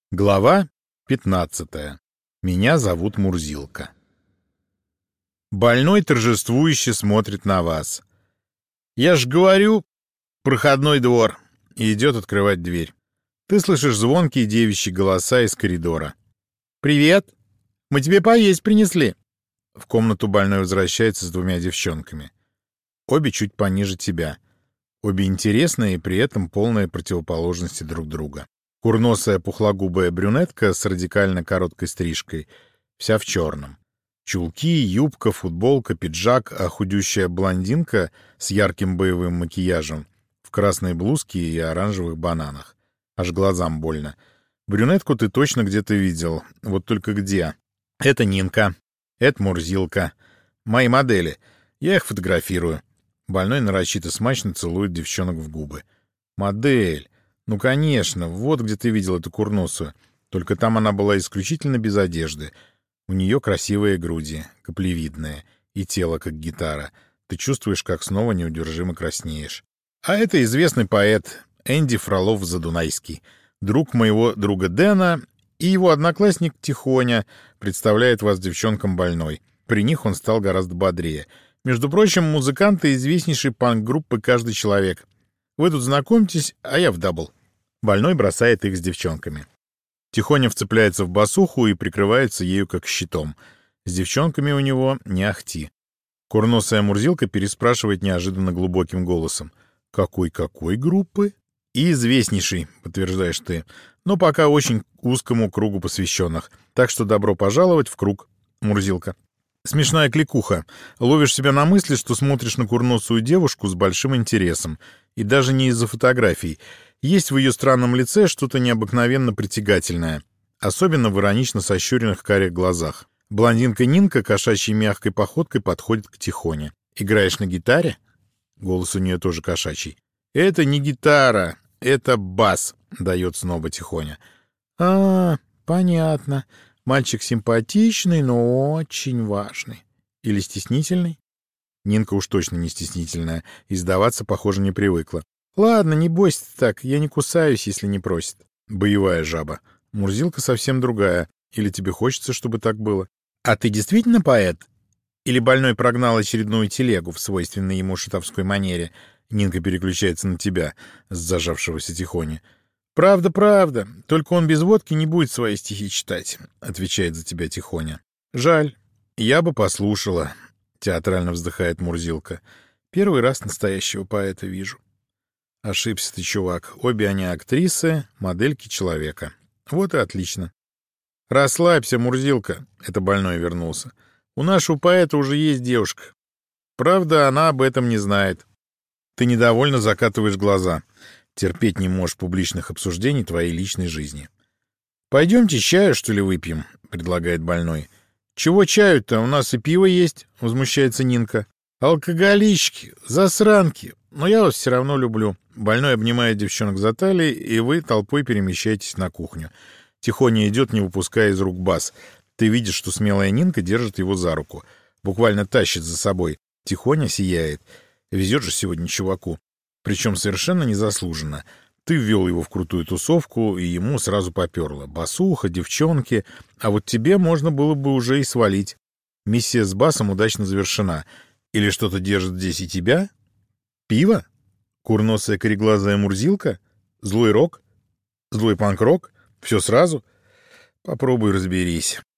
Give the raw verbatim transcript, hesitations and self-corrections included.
Глава пятнадцатая. Меня зовут Мурзилка. Больной торжествующе смотрит на вас. Я ж говорю, проходной двор, и идет открывать дверь. Ты слышишь звонкие девичьи голоса из коридора. «Привет! Мы тебе поесть принесли!» В комнату больной возвращается с двумя девчонками. Обе чуть пониже тебя. Обе интересные и при этом полные противоположности друг друга. Курносая пухлогубая брюнетка с радикально короткой стрижкой, вся в черном. Чулки, юбка, футболка, пиджак, а худющая блондинка с ярким боевым макияжем в красной блузке и оранжевых бананах. Аж глазам больно. Брюнетку ты точно где-то видел, вот только где. Это Нинка, это Мурзилка. Мои модели. Я их фотографирую. Больной нарочито смачно целует девчонок в губы. Модель. Ну, конечно, вот где ты видел эту курносую. Только там она была исключительно без одежды. У нее красивые груди, каплевидные, и тело, как гитара. Ты чувствуешь, как снова неудержимо краснеешь. А это известный поэт Энди Фролов-Задунайский, друг моего друга Дэна, и его одноклассник Тихоня представляет вас девчонкам больной. При них он стал гораздо бодрее. Между прочим, музыканты известнейшей панк-группы «Каждый человек». Вы тут знакомьтесь, а я в дабл. Больной бросает их с девчонками. Тихоня вцепляется в басуху и прикрывается ею как щитом. С девчонками у него не ахти. Курносая Мурзилка переспрашивает неожиданно глубоким голосом. «Какой-какой группы?» «И известнейший», — подтверждаешь ты, но пока очень узкому кругу посвященных. Так что добро пожаловать в круг, Мурзилка. Смешная кликуха. Ловишь себя на мысли, что смотришь на курносую девушку с большим интересом. И даже не из-за фотографий. Есть в ее странном лице что-то необыкновенно притягательное. Особенно в иронично сощуренных карих глазах. Блондинка Нинка кошачьей мягкой походкой подходит к Тихоне. «Играешь на гитаре?» Голос у нее тоже кошачий. «Это не гитара, это бас», — дает снова Тихоня. «А, понятно. Мальчик симпатичный, но очень важный. Или стеснительный?» Нинка уж точно не стеснительная, и сдаваться, похоже, не привыкла. «Ладно, не бойся так, я не кусаюсь, если не просит». Боевая жаба. Мурзилка совсем другая. Или тебе хочется, чтобы так было? «А ты действительно поэт? Или больной прогнал очередную телегу в свойственной ему шутовской манере?» Нинка переключается на тебя, с зажавшегося Тихони. «Правда, правда. Только он без водки не будет свои стихи читать», — отвечает за тебя Тихоня. «Жаль. Я бы послушала», — театрально вздыхает Мурзилка. «Первый раз настоящего поэта вижу». Ошибся ты, чувак. Обе они актрисы, модельки человека. Вот и отлично. «Расслабься, Мурзилка», — это больной вернулся. «У нашего поэта уже есть девушка. Правда, она об этом не знает». Ты недовольно закатываешь глаза. Терпеть не можешь публичных обсуждений твоей личной жизни. «Пойдемте чаю, что ли, выпьем?» — предлагает больной. «Чего чаю-то? У нас и пиво есть», — возмущается Нинка. «Алкоголички, засранки. Но я вас все равно люблю». Больной обнимает девчонок за талии, и вы толпой перемещаетесь на кухню. Тихоня идет, не выпуская из рук бас. Ты видишь, что смелая Нинка держит его за руку. Буквально тащит за собой. Тихоня сияет. Везет же сегодня чуваку. Причем совершенно незаслуженно. Ты ввел его в крутую тусовку, и ему сразу поперло. Басуха, девчонки. А вот тебе можно было бы уже и свалить. Миссия с басом удачно завершена. Или что-то держит здесь и тебя? Пиво? Курносая кореглазая Мурзилка? Злой рок? Злой панк-рок? Все сразу? Попробуй разберись.